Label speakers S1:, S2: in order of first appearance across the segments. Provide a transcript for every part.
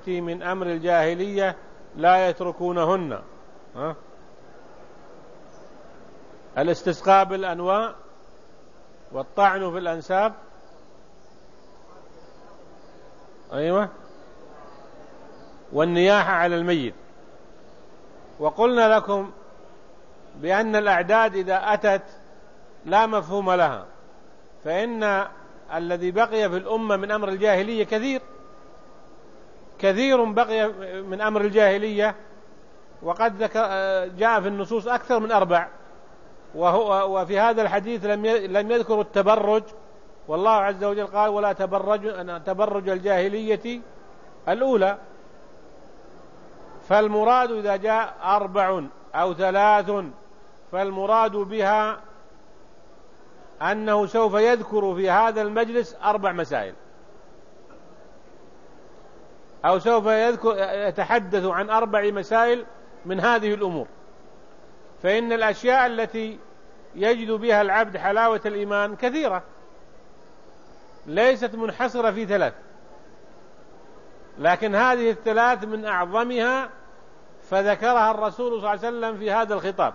S1: التي من أمر الجاهلية لا يتركونهن. الاستسقاء بالأنواء، والطعن في الأنساب، أيوة، والنياحة على الميت. وقلنا لكم بأن الأعداد إذا أتت لا مفهوم لها، فإن الذي بقي في الأمة من أمر الجاهلية كثير بقي من أمر الجاهلية، وقد جاء في النصوص أكثر من 4. وفي هذا الحديث لم يذكر التبرج، والله عز وجل قال: ولا تبرج الجاهلية الأولى. فالمراد إذا جاء 4 أو 3 فالمراد بها أنه سوف يذكر في هذا المجلس 4 مسائل، أو سوف يتحدث عن 4 مسائل من هذه الأمور. فإن الأشياء التي يجد بها العبد حلاوة الإيمان كثيرة، ليست منحصرة في 3، لكن هذه 3 من أعظمها، فذكرها الرسول صلى الله عليه وسلم في هذا الخطاب: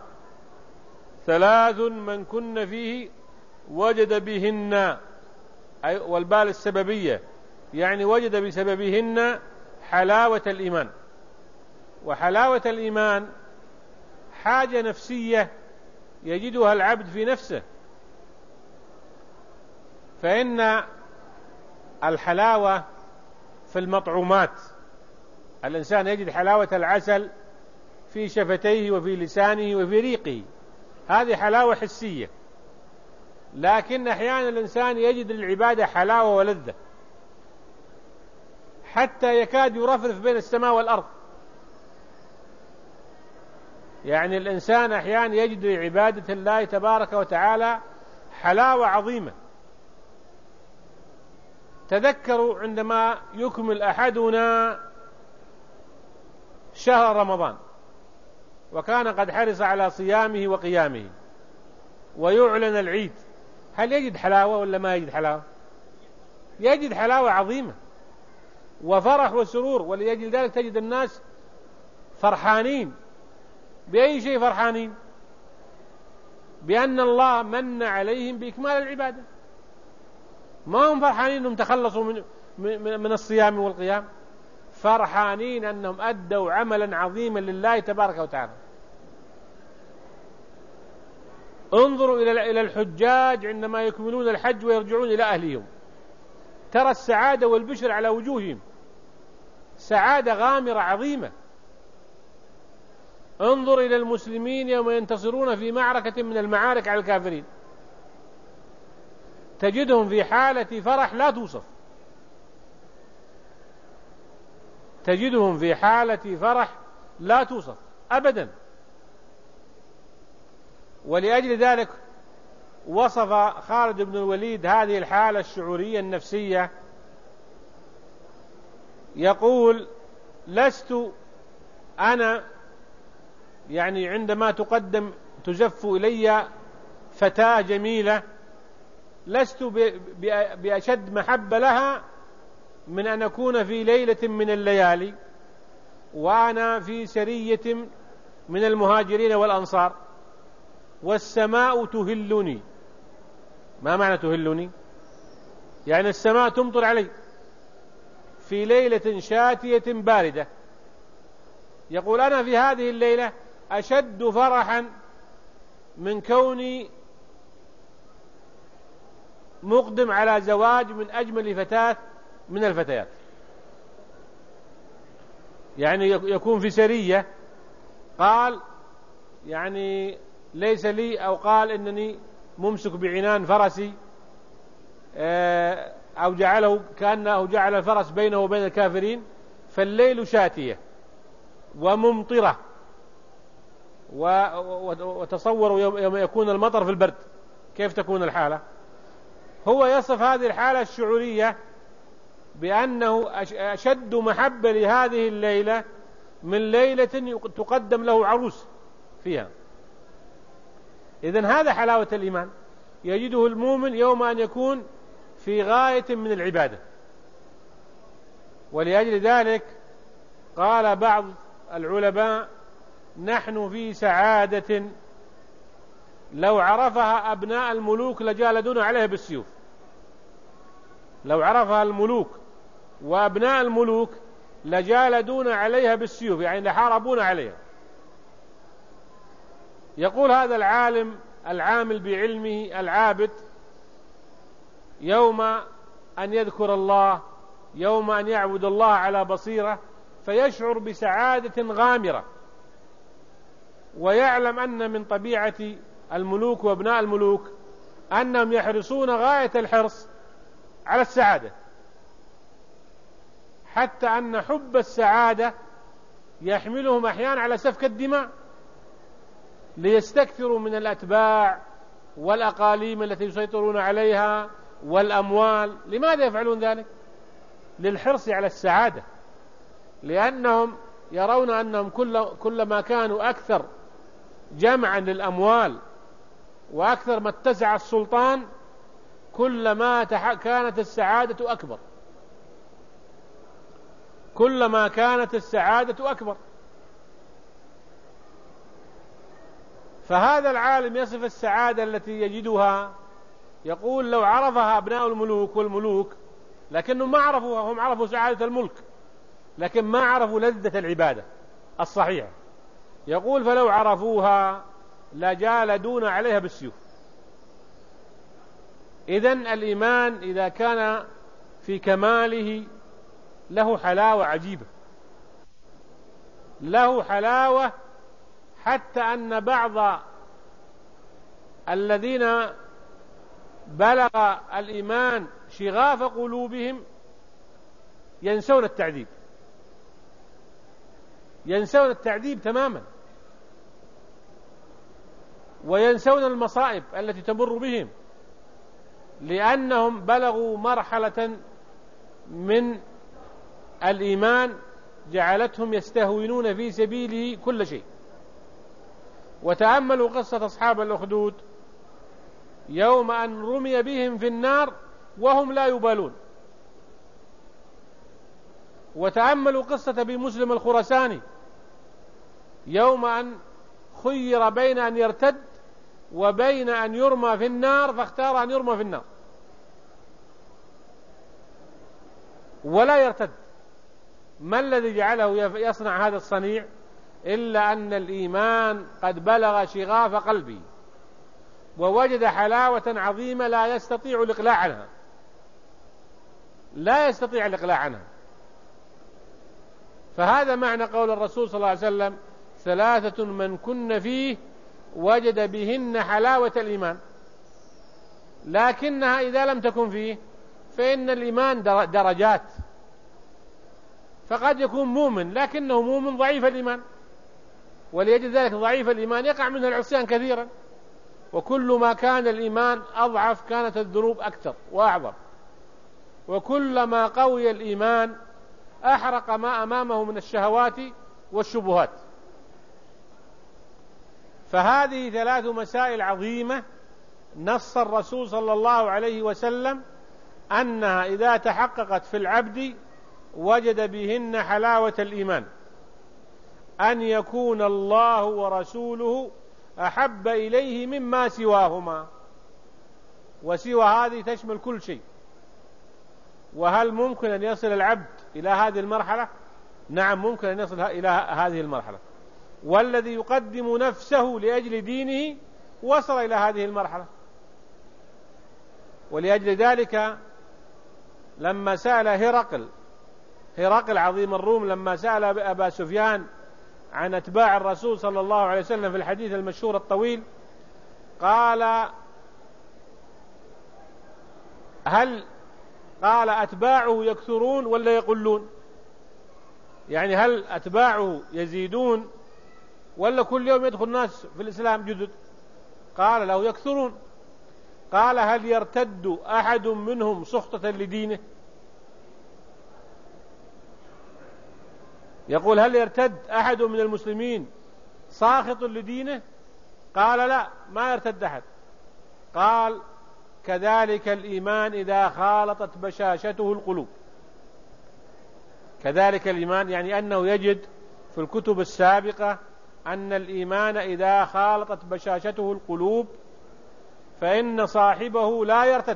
S1: 3 من كن فيه وجد بهن، والبال السببية، يعني وجد بسببهن حلاوة الإيمان. وحلاوة الإيمان حاجة نفسية يجدها العبد في نفسه، فإن الحلاوة في المطعومات، الإنسان يجد حلاوة العسل في شفتيه وفي لسانه وفي ريقه، هذه حلاوة حسية. لكن أحيانا الإنسان يجد للعبادة حلاوة ولذة، حتى يكاد يرفرف بين السماء والأرض. يعني الإنسان أحيانا يجد لعبادة الله تبارك وتعالى حلاوة عظيمة. تذكروا عندما يكمل أحدنا شهر رمضان وكان قد حرص على صيامه وقيامه، ويعلن العيد، هل يجد حلاوة ولا ما يجد حلاوة؟ يجد حلاوة عظيمة وفرح وسرور. ولأجل ذلك تجد الناس فرحانين. بأي شيء فرحانين؟ بأن الله من عليهم بإكمال العبادة. ما هم فرحانين أنهم تخلصوا من الصيام والقيام، فرحانين أنهم أدوا عملا عظيما لله تبارك وتعالى. انظروا إلى الحجاج عندما يكملون الحج ويرجعون إلى أهلهم، ترى السعادة والبشر على وجوههم، سعادة غامرة عظيمة. انظر إلى المسلمين يوم ينتصرون في معركة من المعارك على الكافرين، تجدهم في حالة فرح لا توصف، تجدهم في حالة فرح لا توصف أبدا. ولأجل ذلك وصف خالد بن الوليد هذه الحالة الشعورية النفسية، يقول: لست أنا، يعني عندما تزف إلي فتاة جميلة، لست بأشد محبة لها من أن أكون في ليلة من الليالي وأنا في سرية من المهاجرين والأنصار والسماء تهلني. ما معنى تهلني؟ يعني السماء تمطر علي في ليلة شاتية باردة. يقول: أنا في هذه الليلة أشد فرحا من كوني مقدم على زواج من أجمل فتاة من الفتيات. يعني يكون في سرية، قال يعني ليس لي، أو قال إنني ممسك بعنان فرسي، أو جعله كأنه جعل الفرس بينه وبين الكافرين، فالليل شاتية وممطرة، وتصوروا يوم يكون المطر في البرد كيف تكون الحالة. هو يصف هذه الحالة الشعورية بأنه أشد محبة لهذه الليلة من ليلة تقدم له عروس فيها. إذن هذا حلاوة الإيمان يجده المؤمن يوم أن يكون في غاية من العبادة. ولأجل ذلك قال بعض العلماء: نحن في سعادة لو عرفها أبناء الملوك لجالدون عليها بالسيوف. لو عرفها الملوك وأبناء الملوك لجالدون عليها بالسيوف، يعني لحاربون عليها. يقول هذا العالم العامل بعلمه العابد: يوم أن يذكر الله، يوم أن يعبد الله على بصيرة، فيشعر بسعادة غامرة، ويعلم أن من طبيعة الملوك وابناء الملوك أنهم يحرصون غاية الحرص على السعادة، حتى أن حب السعادة يحملهم أحيانا على سفك الدماء ليستكثروا من الأتباع والأقاليم التي يسيطرون عليها والأموال. لماذا يفعلون ذلك؟ للحرص على السعادة، لأنهم يرون أنهم كلما كانوا أكثر جمعا للأموال وأكثر ما اتسع السلطان كلما كانت السعادة أكبر، كلما كانت السعادة أكبر. فهذا العالم يصف السعادة التي يجدها، يقول: لو عرفها أبناء الملوك والملوك، لكنهم ما عرفوها، هم عرفوا سعادة الملك لكن ما عرفوا لذة العبادة الصحيحة. يقول: فلو عرفوها لجالدون عليها بالسيوف. إذن الإيمان إذا كان في كماله له حلاوة عجيبة، له حلاوة، حتى أن بعض الذين بلغ الإيمان شغاف قلوبهم ينسون التعذيب، ينسون التعذيب تماما، وينسون المصائب التي تمر بهم، لأنهم بلغوا مرحلة من الإيمان جعلتهم يستهونون في سبيله كل شيء. وتأملوا قصة أصحاب الأخدود يوم أن رمي بهم في النار وهم لا يبالون. وتأملوا قصة أبي مسلم الخرساني يوم أن خير بين أن يرتد وبين أن يرمى في النار، فاختار أن يرمى في النار ولا يرتد. ما الذي جعله يصنع هذا الصنيع إلا أن الإيمان قد بلغ شغاف قلبه ووجد حلاوة عظيمة لا يستطيع الإقلاع عنها، لا يستطيع الإقلاع عنها. فهذا معنى قول الرسول صلى الله عليه وسلم: ثلاثة من كن فيه وجد بهن حلاوة الإيمان. لكنها إذا لم تكن فيه فإن الإيمان درجات، فقد يكون مؤمن لكنه مؤمن ضعيف الإيمان، ولأجل ذلك ضعيف الإيمان يقع منه العصيان كثيرا، وكل ما كان الإيمان أضعف كانت الذنوب أكثر وأعظم، وكلما قوي الإيمان أحرق ما أمامه من الشهوات والشبهات. فهذه ثلاث مسائل عظيمة نص الرسول صلى الله عليه وسلم أنها إذا تحققت في العبد وجد بهن حلاوة الإيمان: أن يكون الله ورسوله أحب إليه مما سواهما. وسوى هذه تشمل كل شيء. وهل ممكن أن يصل العبد إلى هذه المرحلة؟ نعم، ممكن أن يصل إلى هذه المرحلة. والذي يقدم نفسه لأجل دينه وصل إلى هذه المرحلة. ولأجل ذلك لما سأل هرقل عظيم الروم، لما سأل أبا سفيان عن أتباع الرسول صلى الله عليه وسلم في الحديث المشهور الطويل، قال أتباعه يكثرون ولا يقلون؟ يعني هل أتباعه يزيدون ولا كل يوم يدخل ناس في الإسلام جدد؟ قال له يكثرون. قال هل يرتد أحد منهم سخطة لدينه؟ يقول هل يرتد أحد من المسلمين ساخط لدينه؟ قال لا، ما يرتد أحد. قال كذلك الإيمان إذا خالطت بشاشته القلوب. كذلك الإيمان، يعني أنه يجد في الكتب السابقة أن الإيمان إذا خالطت بشاشته القلوب فإن صاحبه لا يرتد.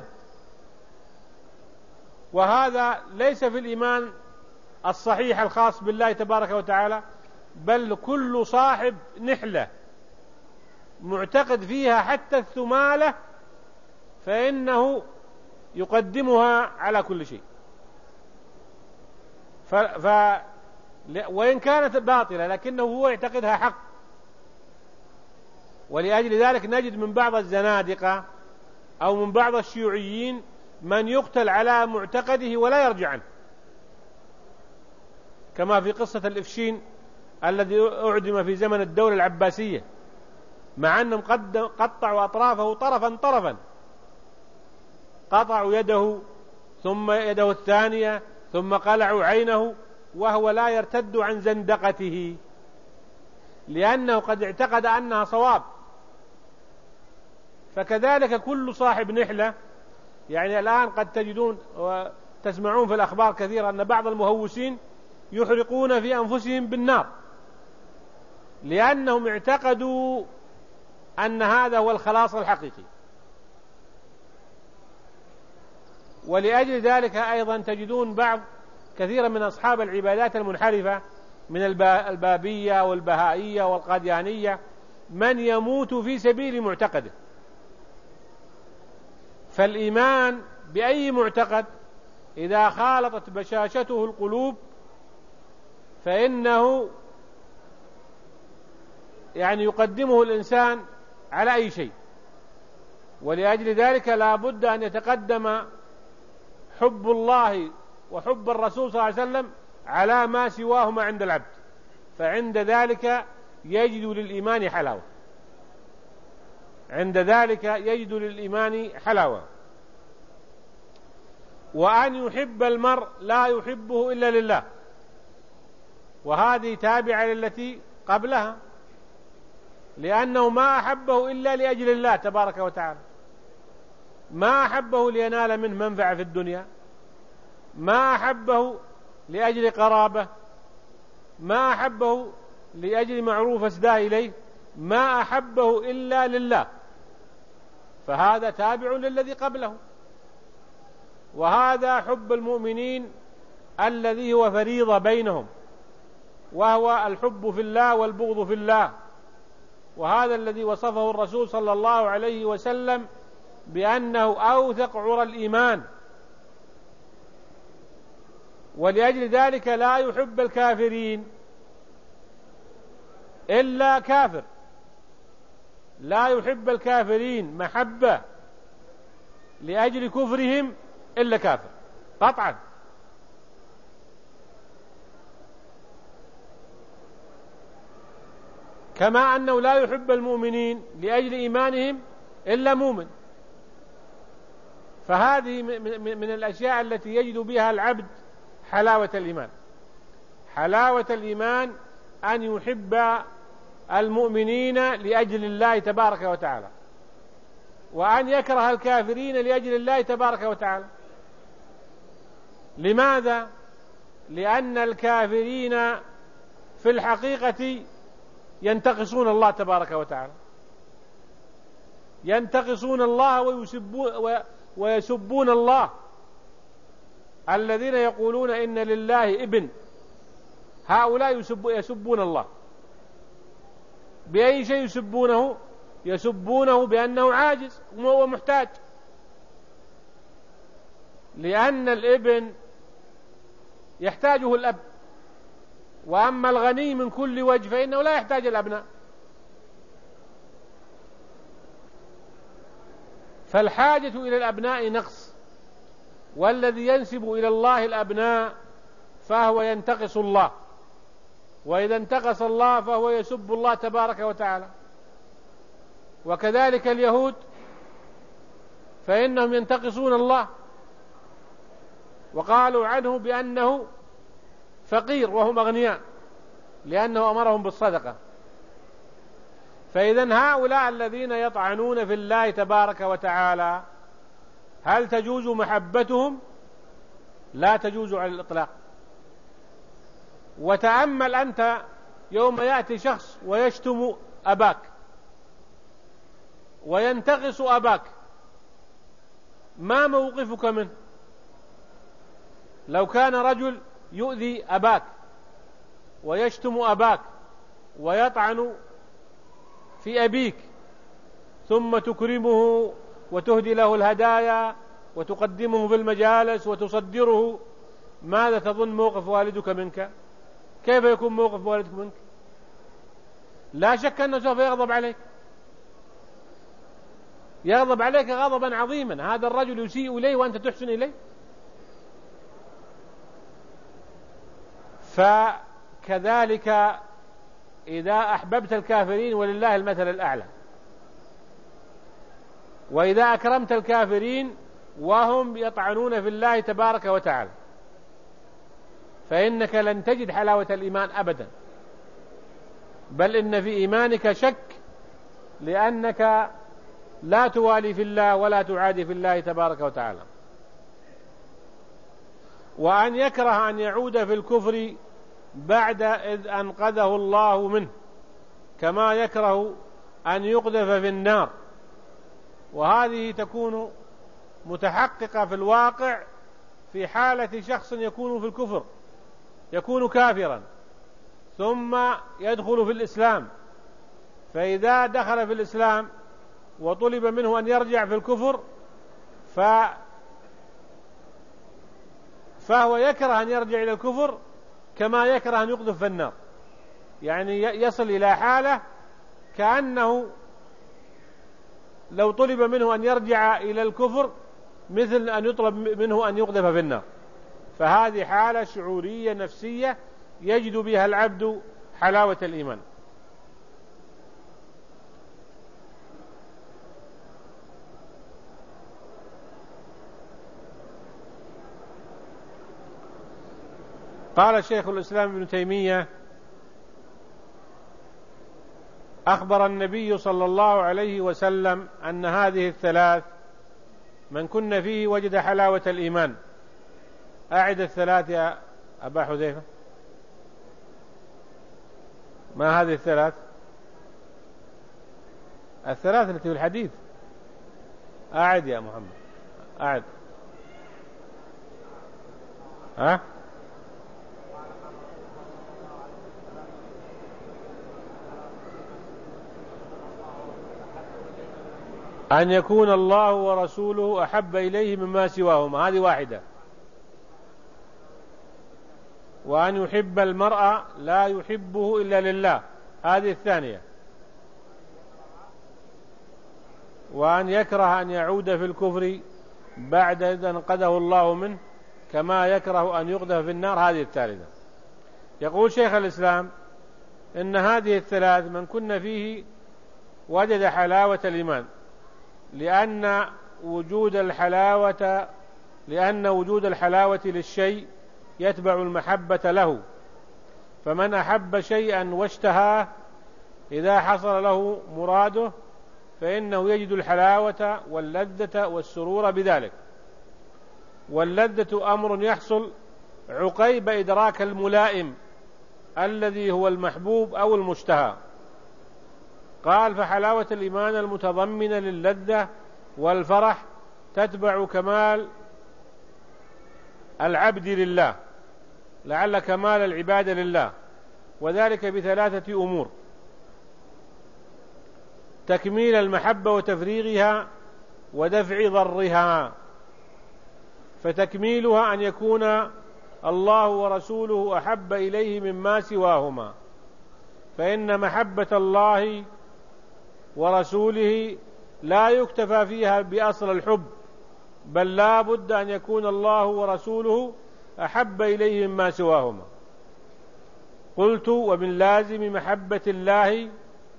S1: وهذا ليس في الإيمان الصحيح الخاص بالله تبارك وتعالى، بل كل صاحب نحلة معتقد فيها حتى الثمالة فإنه يقدمها على كل شيء، وإن كانت باطلة لكنه هو يعتقدها حق. ولأجل ذلك نجد من بعض الزنادقة أو من بعض الشيوعيين من يقتل على معتقده ولا يرجع عنه، كما في قصة الإفشين الذي أعدم في زمن الدولة العباسية، مع أنهم قطعوا أطرافه طرفا طرفا، قطعوا يده ثم يده الثانية ثم قلعوا عينه، وهو لا يرتد عن زندقته لأنه قد اعتقد أنها صواب. فكذلك كل صاحب نحلة، يعني الآن قد تجدون وتسمعون في الأخبار كثيرا أن بعض المهوسين يحرقون في أنفسهم بالنار لأنهم اعتقدوا أن هذا هو الخلاص الحقيقي. ولأجل ذلك أيضا تجدون كثيرا من أصحاب العبادات المنحرفة من البابية والبهائية والقاديانية من يموت في سبيل معتقده. فالإيمان بأي معتقد إذا خالطت بشاشته القلوب فإنه يعني يقدمه الإنسان على أي شيء. ولأجل ذلك لا بد أن يتقدم حب الله وحب الرسول صلى الله عليه وسلم على ما سواهما عند العبد، فعند ذلك يجد للإيمان حلاوة، عند ذلك يجد للإيمان حلاوة. وأن يحب المرء لا يحبه إلا لله، وهذه تابعة للتي قبلها، لأنه ما أحبه إلا لأجل الله تبارك وتعالى، ما أحبه لينال منه منفعة في الدنيا، ما أحبه لأجل قرابة، ما أحبه لأجل معروف أسداه إليه، ما أحبه إلا لله، فهذا تابع للذي قبله. وهذا حب المؤمنين الذي هو فريضة بينهم، وهو الحب في الله والبغض في الله، وهذا الذي وصفه الرسول صلى الله عليه وسلم بأنه أوثق عرى الإيمان. ولأجل ذلك لا يحب الكافرين إلا كافر، لا يحب الكافرين محبة لأجل كفرهم إلا كافر قطعا. كما أنه لا يحب المؤمنين لأجل إيمانهم إلا مؤمن. فهذه من الأشياء التي يجد بها العبد حلاوة الإيمان. حلاوة الإيمان أن يحب المؤمنين لأجل الله تبارك وتعالى، وأن يكره الكافرين لأجل الله تبارك وتعالى. لماذا؟ لأن الكافرين في الحقيقة ينتقصون الله تبارك وتعالى، ينتقصون الله ويسبون الله. الذين يقولون إن لله ابن، هؤلاء يسبون الله. بأي شيء يسبونه؟ يسبونه بأنه عاجز ومحتاج، لأن الابن يحتاجه الأب، وأما الغني من كل وجه فإنه لا يحتاج الأبناء. فالحاجة إلى الأبناء نقص، والذي ينسب إلى الله الأبناء فهو ينتقص الله، وإذا انتقص الله فهو يسب الله تبارك وتعالى. وكذلك اليهود فإنهم ينتقصون الله، وقالوا عنه بأنه فقير وهم أغنياء لأنه أمرهم بالصدقة. فإذن هؤلاء الذين يطعنون في الله تبارك وتعالى هل تجوز محبتهم؟ لا تجوز على الإطلاق. وتأمل أنت يوم يأتي شخص ويشتم أباك وينتقص أباك، ما موقفك منه؟ لو كان رجل يؤذي أباك ويشتم أباك ويطعن في أبيك ثم تكرمه وتهدي له الهدايا وتقدمه في المجالس وتصدره، ماذا تظن موقف والدك منك؟ كيف يكون موقف والدك منك؟ لا شك أنه سوف يغضب عليك، يغضب عليك غضبا عظيما. هذا الرجل يسيء إليه وأنت تحسن إليه. فكذلك إذا أحببت الكافرين، ولله المثل الأعلى، وإذا أكرمت الكافرين وهم يطعنون في الله تبارك وتعالى، فإنك لن تجد حلاوة الإيمان أبدا، بل إن في إيمانك شك، لأنك لا توالي في الله ولا تعادي في الله تبارك وتعالى. وأن يكره أن يعود في الكفر بعد إذ أنقذه الله منه، كما يكره أن يقذف في النار، وهذه تكون متحققة في الواقع في حالة شخص يكون في الكفر، يكون كافرا ثم يدخل في الإسلام، فإذا دخل في الإسلام وطلب منه أن يرجع في الكفر فهو يكره أن يرجع إلى الكفر كما يكره أن يقذف في النار، يعني يصل إلى حالة كأنه لو طلب منه أن يرجع إلى الكفر مثل أن يطلب منه أن يقذف في النار. فهذه حالة شعورية نفسية يجد بها العبد حلاوة الإيمان. قال شيخ الإسلام ابن تيمية: أخبر النبي صلى الله عليه وسلم أن هذه الثلاث من كن فيه وجد حلاوة الإيمان. أعد الثلاث يا أبا حذيفة. ما هذه الثلاث؟ الثلاث التي في الحديث. أعد يا محمد، أعد. ها؟ أن يكون الله ورسوله أحب إليه مما سواهما، هذه واحدة. وأن يحب المرء لا يحبه إلا لله، هذه الثانية. وأن يكره أن يعود في الكفر بعد إذا انقذه الله منه كما يكره أن يقذف في النار، هذه الثالثة. يقول شيخ الإسلام إن هذه الثلاث من كن فيه وجد حلاوة الإيمان، لأن وجود الحلاوة للشيء يتبع المحبة له، فمن أحب شيئا واشتهاه إذا حصل له مراده فإنه يجد الحلاوة واللذة والسرور بذلك. واللذة أمر يحصل عقيب إدراك الملائم الذي هو المحبوب أو المشتهى. قال: فحلاوة الإيمان المتضمنة للذة والفرح تتبع كمال العبد لله، لعل كمال العبادة لله، وذلك بثلاثة أمور: تكميل المحبة وتفريغها ودفع ضرها. فتكميلها أن يكون الله ورسوله أحب إليه مما سواهما، فإن محبة الله ورسوله لا يكتفى فيها بأصل الحب، بل لا بد أن يكون الله ورسوله أحب إليه مما سواهما. قلت: ومن لازم محبة الله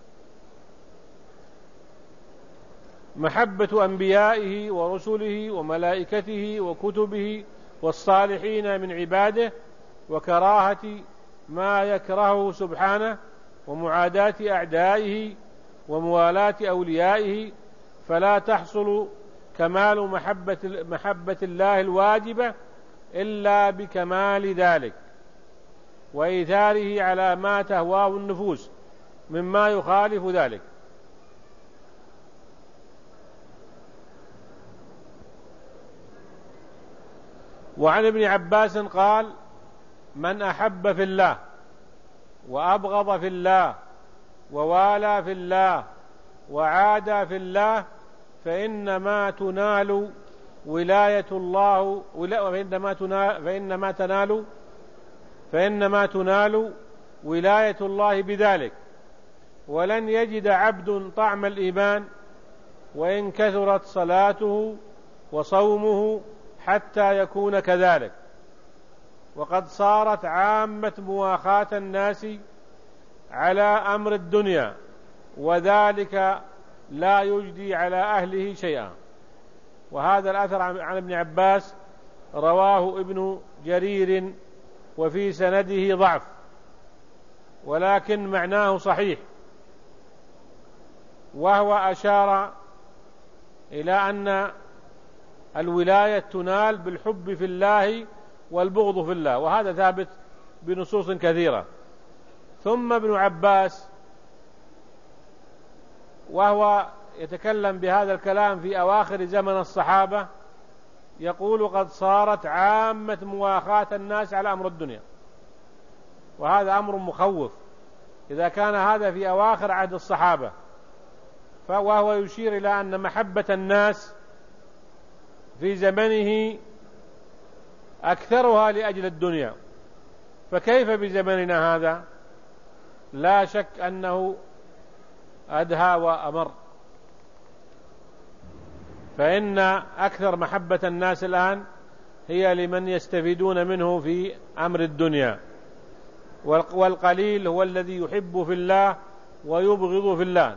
S1: محبة أنبيائه ورسله وملائكته وكتبه والصالحين من عباده، وكراهة ما يكرهه سبحانه، ومعاداة أعدائه وموالاة أوليائه، فلا تحصل كمال محبة الله الواجبة إلا بكمال ذلك. وإيثاره على ما تهواه النفوس مما يخالف ذلك. وعن ابن عباس قال: من أحب في الله وأبغض في الله ووالى في الله وعادى في الله فإنما تنال ولاية الله فإنما تنال ولاية الله بذلك، ولن يجد عبد طعم الإيمان وإن كثرت صلاته وصومه حتى يكون كذلك. وقد صارت عامة مواخاة الناس على أمر الدنيا، وذلك لا يجدي على أهله شيئا. وهذا الأثر عن ابن عباس رواه ابن جرير وفي سنده ضعف، ولكن معناه صحيح، وهو أشار إلى أن الولاية تنال بالحب في الله والبغض في الله، وهذا ثابت بنصوص كثيرة. ثم ابن عباس وهو يتكلم بهذا الكلام في أواخر زمن الصحابة يقول: قد صارت عامة مواخاة الناس على أمر الدنيا. وهذا أمر مخوف إذا كان هذا في أواخر عهد الصحابة، وهو يشير إلى أن محبة الناس في زمنه أكثرها لأجل الدنيا، فكيف بزمننا هذا؟ لا شك أنه أدهى وأمر، فإن أكثر محبة الناس الآن هي لمن يستفيدون منه في أمر الدنيا، والقليل هو الذي يحب في الله ويبغض في الله.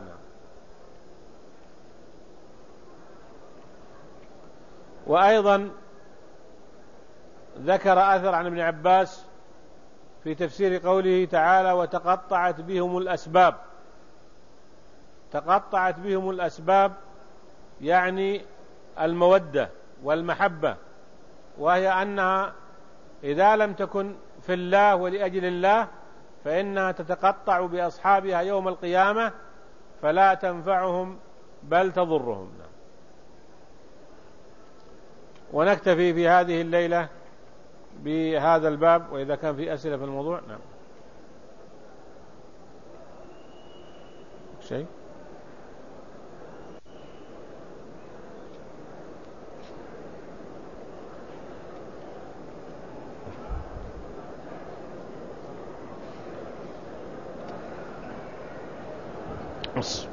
S1: وأيضا ذكر أثر عن ابن عباس في تفسير قوله تعالى: وتقطعت بهم الأسباب. تقطعت بهم الأسباب يعني المودة والمحبة، وهي أنها إذا لم تكن في الله ولأجل الله فإنها تتقطع بأصحابها يوم القيامة فلا تنفعهم بل تضرهم. ونكتفي في هذه الليلة بهذا الباب، وإذا كان في أسئلة في الموضوع. نعم. شيء بس